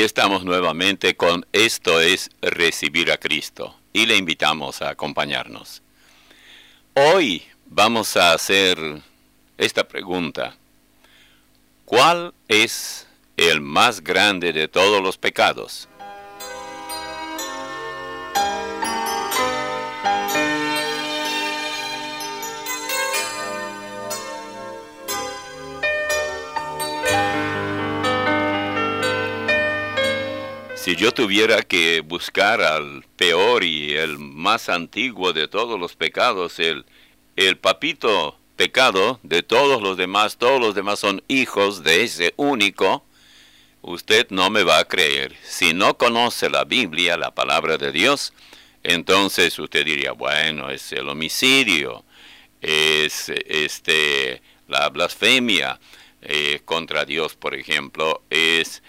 Aquí estamos nuevamente con Esto es Recibir a Cristo y le invitamos a acompañarnos. Hoy vamos a hacer esta pregunta. ¿Cuál es el más grande de todos los pecados? Si yo tuviera que buscar al peor y el más antiguo de todos los pecados, el papito pecado de todos los demás son hijos de ese único, usted no me va a creer. Si no conoce la Biblia, la palabra de Dios, entonces usted diría, bueno, es el homicidio, es la blasfemia contra Dios, por ejemplo, es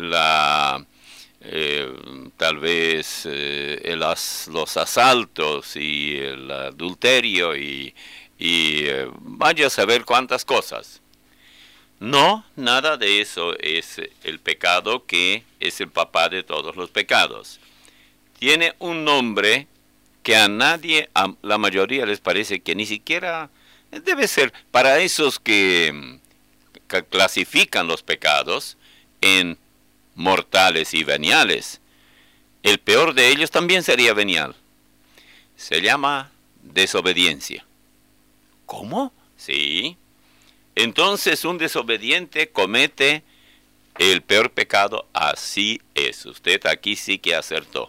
tal vez los asaltos y el adulterio y vaya a saber cuántas cosas. No, nada de eso es el pecado que es el papá de todos los pecados. Tiene un nombre que a nadie, a la mayoría les parece que ni siquiera debe ser para esos que clasifican los pecados en mortales y veniales. El peor de ellos también sería venial. Se llama desobediencia. ¿Cómo? Sí. Entonces un desobediente comete el peor pecado. Así es. Usted aquí sí que acertó.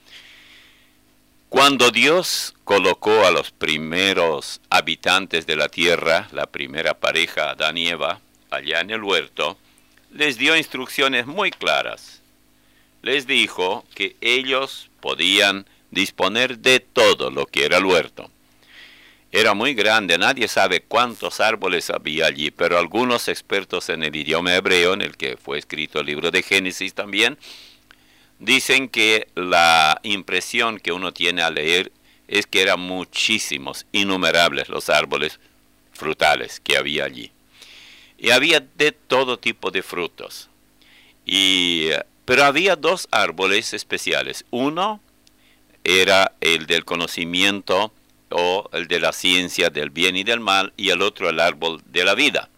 Cuando Dios colocó a los primeros habitantes de la tierra, la primera pareja, Adán y Eva, allá en el huerto, les dio instrucciones muy claras. Les dijo que ellos podían disponer de todo lo que era el huerto. Era muy grande, nadie sabe cuántos árboles había allí, pero algunos expertos en el idioma hebreo, en el que fue escrito el libro de Génesis también, dicen que la impresión que uno tiene al leer es que eran muchísimos, innumerables los árboles frutales que había allí. Y había de todo tipo de frutos. Pero había dos árboles especiales. Uno era el del conocimiento o el de la ciencia del bien y del mal, y el otro el árbol de la vida.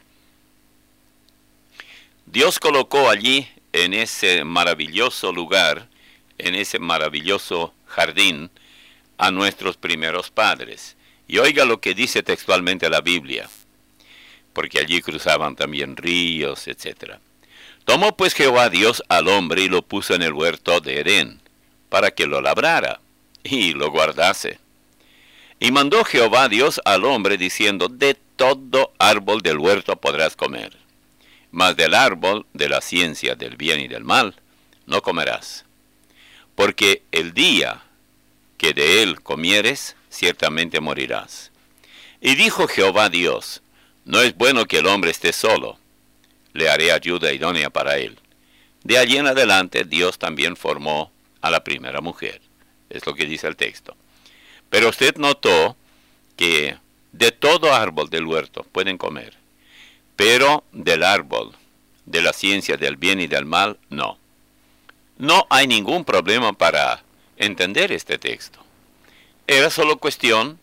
Dios colocó allí, en ese maravilloso lugar, en ese maravilloso jardín, a nuestros primeros padres. Y oiga lo que dice textualmente la Biblia, porque allí cruzaban también ríos, etc. Tomó pues Jehová Dios al hombre y lo puso en el huerto de Edén, para que lo labrara y lo guardase. Y mandó Jehová Dios al hombre diciendo, de todo árbol del huerto podrás comer, mas del árbol de la ciencia del bien y del mal no comerás, porque el día que de él comieres, ciertamente morirás. Y dijo Jehová Dios, no es bueno que el hombre esté solo, le haré ayuda idónea para él. De allí en adelante Dios también formó a la primera mujer. Es lo que dice el texto. Pero usted notó que de todo árbol del huerto pueden comer, pero del árbol de la ciencia del bien y del mal, no. No hay ningún problema para entender este texto. Era solo cuestión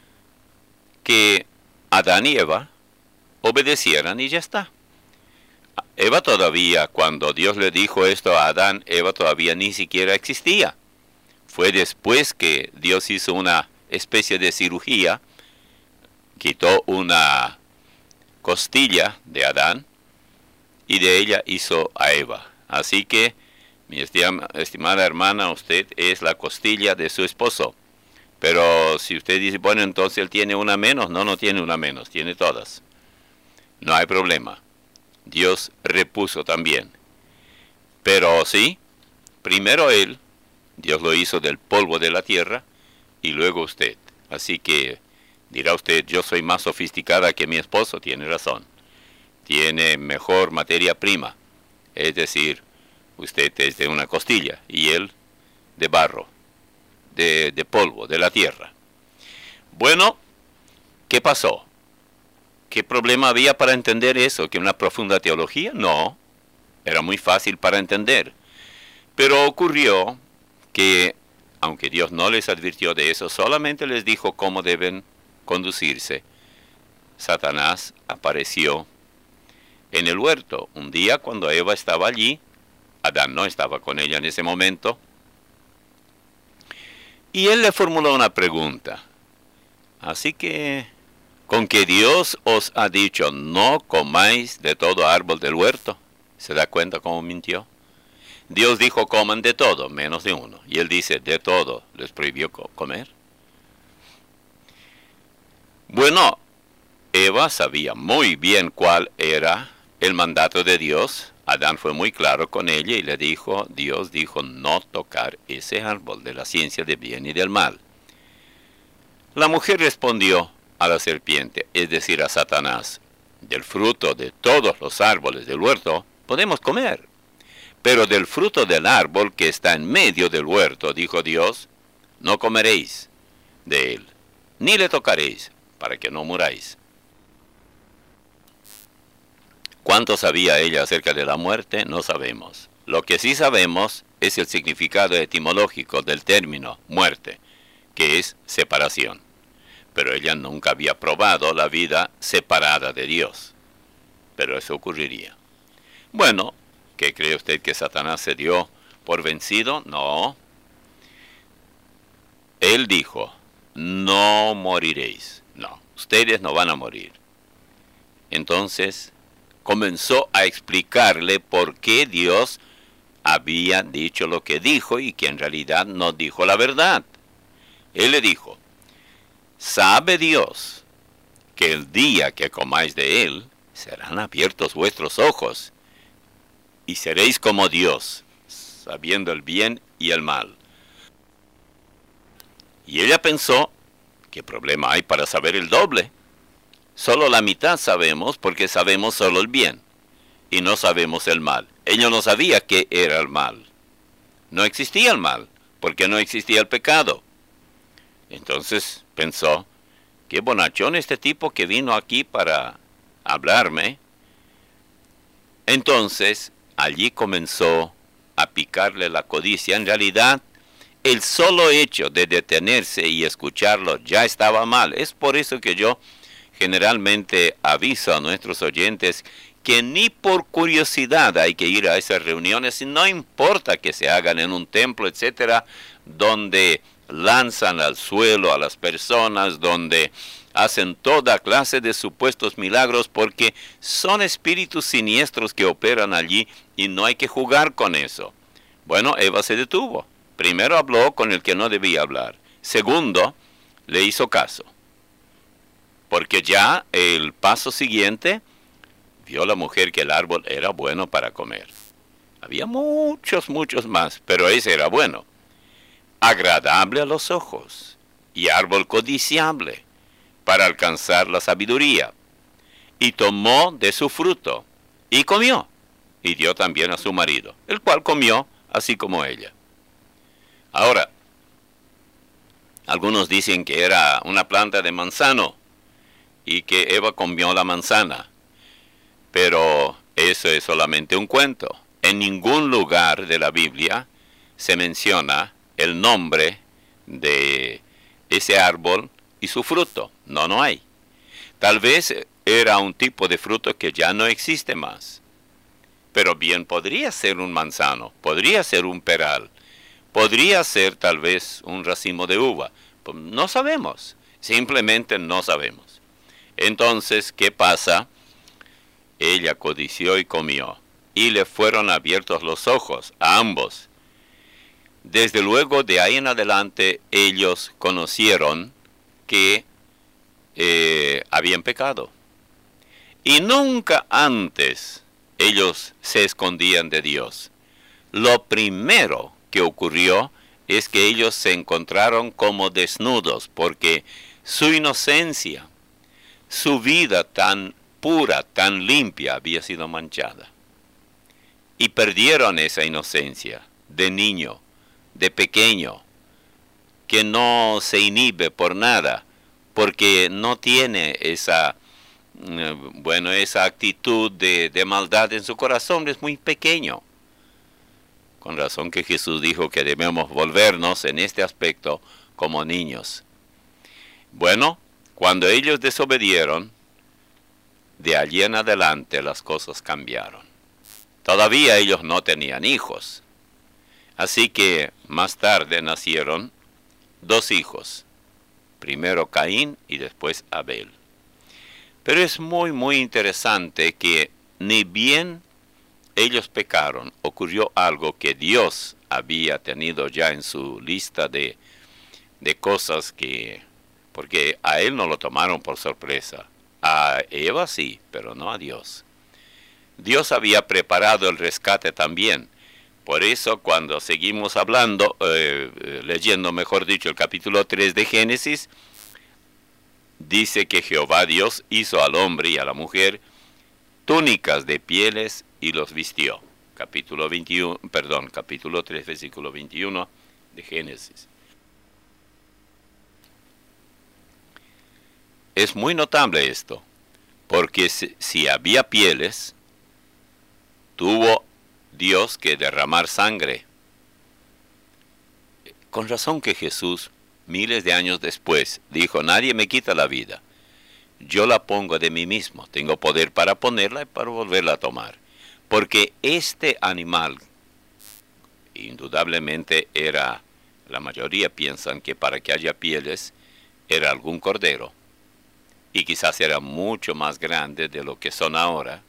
que Adán y Eva obedecieran y ya está. Eva todavía, cuando Dios le dijo esto a Adán, Eva todavía ni siquiera existía. Fue después que Dios hizo una especie de cirugía, quitó una costilla de Adán y de ella hizo a Eva. Así que, mi estimada hermana, usted es la costilla de su esposo. Pero si usted dice, bueno, entonces él tiene una menos, no tiene una menos, tiene todas. No hay problema. Dios repuso también. Pero sí, primero él, Dios lo hizo del polvo de la tierra, y luego usted. Así que dirá usted, yo soy más sofisticada que mi esposo. Tiene razón. Tiene mejor materia prima. Es decir, usted es de una costilla y él de barro, de polvo, de la tierra. Bueno, ¿qué pasó? ¿Qué problema había para entender eso? ¿Que una profunda teología? No, era muy fácil para entender. Pero ocurrió que, aunque Dios no les advirtió de eso, solamente les dijo cómo deben conducirse. Satanás apareció en el huerto. Un día cuando Eva estaba allí, Adán no estaba con ella en ese momento, y él le formuló una pregunta. Así que, ¿con que Dios os ha dicho no comáis de todo árbol del huerto? ¿Se da cuenta cómo mintió? Dios dijo coman de todo, menos de uno. Y él dice de todo, les prohibió comer. Bueno, Eva sabía muy bien cuál era el mandato de Dios. Adán fue muy claro con ella y le dijo, Dios dijo no tocar ese árbol de la ciencia del bien y del mal. La mujer respondió a la serpiente, es decir, a Satanás, del fruto de todos los árboles del huerto podemos comer, pero del fruto del árbol que está en medio del huerto, dijo Dios, no comeréis de él, ni le tocaréis, para que no muráis. ¿Cuánto sabía ella acerca de la muerte? No sabemos. Lo que sí sabemos es el significado etimológico del término muerte, que es separación. Pero ella nunca había probado la vida separada de Dios. Pero eso ocurriría. Bueno, ¿qué cree usted que Satanás se dio por vencido? No. Él dijo, no moriréis. No, ustedes no van a morir. Entonces comenzó a explicarle por qué Dios había dicho lo que dijo y que en realidad no dijo la verdad. Él le dijo, ¿sabe Dios que el día que comáis de él, serán abiertos vuestros ojos y seréis como Dios, sabiendo el bien y el mal? Y ella pensó, ¿qué problema hay para saber el doble? Solo la mitad sabemos porque sabemos solo el bien y no sabemos el mal. Ella no sabía qué era el mal. No existía el mal porque no existía el pecado. Entonces pensó, qué bonachón este tipo que vino aquí para hablarme. Entonces allí comenzó a picarle la codicia. En realidad, el solo hecho de detenerse y escucharlo ya estaba mal. Es por eso que yo generalmente aviso a nuestros oyentes que ni por curiosidad hay que ir a esas reuniones, y no importa que se hagan en un templo, etcétera, donde lanzan al suelo a las personas, donde hacen toda clase de supuestos milagros, porque son espíritus siniestros que operan allí y no hay que jugar con eso. Bueno, Eva se detuvo. Primero habló con el que no debía hablar. Segundo, le hizo caso. Porque ya el paso siguiente, vio la mujer que el árbol era bueno para comer. Había muchos más, pero ese era bueno. Agradable a los ojos y árbol codiciable para alcanzar la sabiduría. Y tomó de su fruto y comió, y dio también a su marido, el cual comió así como ella. Ahora, algunos dicen que era una planta de manzano y que Eva comió la manzana, pero eso es solamente un cuento. En ningún lugar de la Biblia se menciona el nombre de ese árbol y su fruto. No hay. Tal vez era un tipo de fruto que ya no existe más. Pero bien podría ser un manzano, podría ser un peral, podría ser tal vez un racimo de uva. No sabemos, simplemente no sabemos. Entonces, ¿qué pasa? Ella codició y comió, y le fueron abiertos los ojos a ambos. Desde luego, de ahí en adelante, ellos conocieron que habían pecado. Y nunca antes ellos se escondían de Dios. Lo primero que ocurrió es que ellos se encontraron como desnudos, porque su inocencia, su vida tan pura, tan limpia, había sido manchada. Y perdieron esa inocencia de niño, de pequeño, que no se inhibe por nada, porque no tiene esa actitud de maldad en su corazón, es muy pequeño. Con razón que Jesús dijo que debemos volvernos en este aspecto como niños. Bueno, cuando ellos desobedieron, de allí en adelante las cosas cambiaron. Todavía ellos no tenían hijos. Así que más tarde nacieron 2 hijos. Primero Caín y después Abel. Pero es muy interesante que ni bien ellos pecaron, ocurrió algo que Dios había tenido ya en su lista de cosas que... Porque a él no lo tomaron por sorpresa. A Eva sí, pero no a Dios. Dios había preparado el rescate también. Por eso cuando seguimos hablando, leyendo mejor dicho el capítulo 3 de Génesis, dice que Jehová Dios hizo al hombre y a la mujer túnicas de pieles y los vistió. Capítulo 3, versículo 21 de Génesis. Es muy notable esto, porque si había pieles, tuvo Dios que derramar sangre. Con razón que Jesús, miles de años después, dijo, nadie me quita la vida. Yo la pongo de mí mismo, tengo poder para ponerla y para volverla a tomar. Porque este animal, indudablemente era, la mayoría piensan que para que haya pieles, era algún cordero. Y quizás era mucho más grande de lo que son ahora.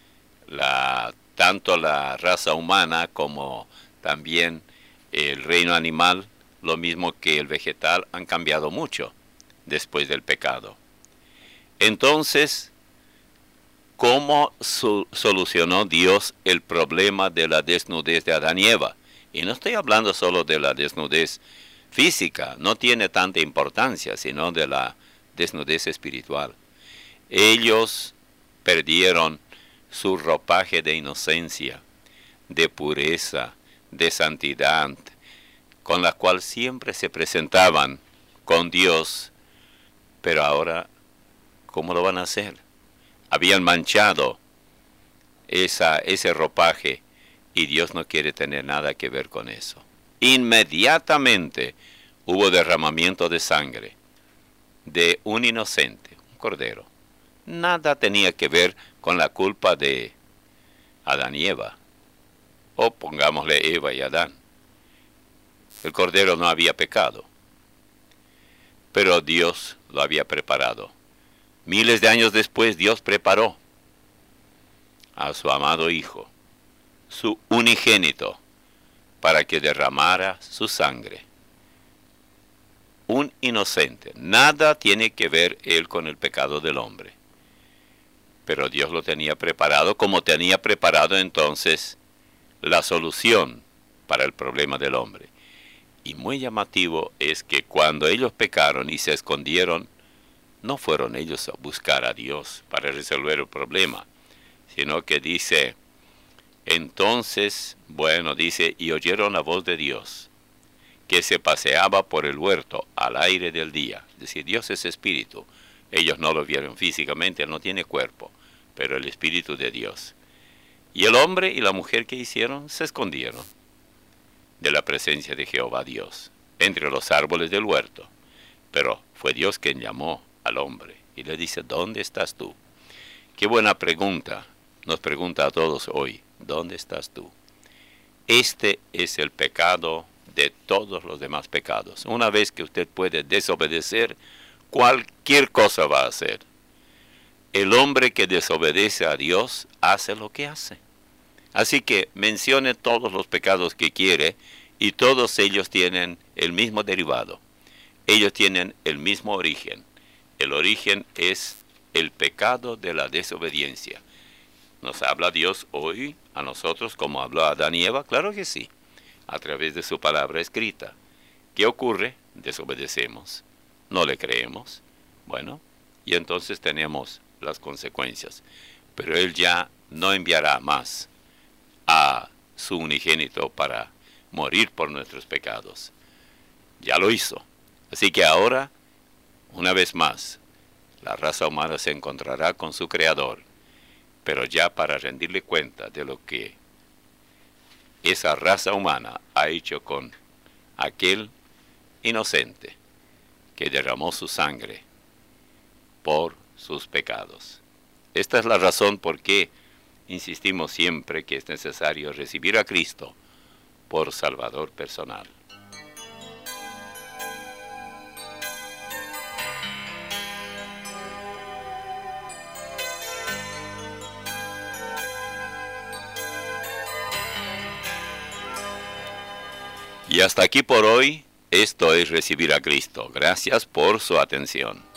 Tanto la raza humana como también el reino animal, lo mismo que el vegetal, han cambiado mucho después del pecado. Entonces, ¿cómo solucionó Dios el problema de la desnudez de Adán y Eva? Y no estoy hablando solo de la desnudez física, no tiene tanta importancia, sino de la desnudez espiritual. Ellos perdieron su ropaje de inocencia, de pureza, de santidad, con la cual siempre se presentaban con Dios. Pero ahora, ¿cómo lo van a hacer? Habían manchado ese ropaje y Dios no quiere tener nada que ver con eso. Inmediatamente hubo derramamiento de sangre de un inocente, un cordero. Nada tenía que ver con la culpa de Adán y Eva. O pongámosle Eva y Adán. El cordero no había pecado. Pero Dios lo había preparado. Miles de años después Dios preparó a su amado Hijo, su unigénito, para que derramara su sangre. Un inocente. Nada tiene que ver él con el pecado del hombre. Pero Dios lo tenía preparado, como tenía preparado entonces la solución para el problema del hombre. Y muy llamativo es que cuando ellos pecaron y se escondieron, no fueron ellos a buscar a Dios para resolver el problema, sino que dice, entonces, dice, y oyeron la voz de Dios, que se paseaba por el huerto al aire del día. Es decir, Dios es espíritu. Ellos no lo vieron físicamente, él no tiene cuerpo, pero el espíritu de Dios. Y el hombre y la mujer que hicieron se escondieron de la presencia de Jehová Dios, entre los árboles del huerto. Pero fue Dios quien llamó al hombre y le dice, ¿dónde estás tú? Qué buena pregunta nos pregunta a todos hoy, ¿dónde estás tú? Este es el pecado de todos los demás pecados. Una vez que usted puede desobedecer, cualquier cosa va a hacer. El hombre que desobedece a Dios hace lo que hace. Así que mencione todos los pecados que quiere y todos ellos tienen el mismo derivado. Ellos tienen el mismo origen. El origen es el pecado de la desobediencia. ¿Nos habla Dios hoy a nosotros como habló a Adán y Eva? Claro que sí, a través de su palabra escrita. ¿Qué ocurre? Desobedecemos, no le creemos. Y entonces tenemos las consecuencias. Pero Él ya no enviará más a su unigénito para morir por nuestros pecados. Ya lo hizo. Así que ahora, una vez más, la raza humana se encontrará con su Creador, pero ya para rendirle cuenta de lo que esa raza humana ha hecho con aquel inocente que derramó su sangre por sus pecados. Esta es la razón por qué insistimos siempre que es necesario recibir a Cristo por Salvador personal. Y hasta aquí por hoy, esto es Recibir a Cristo. Gracias por su atención.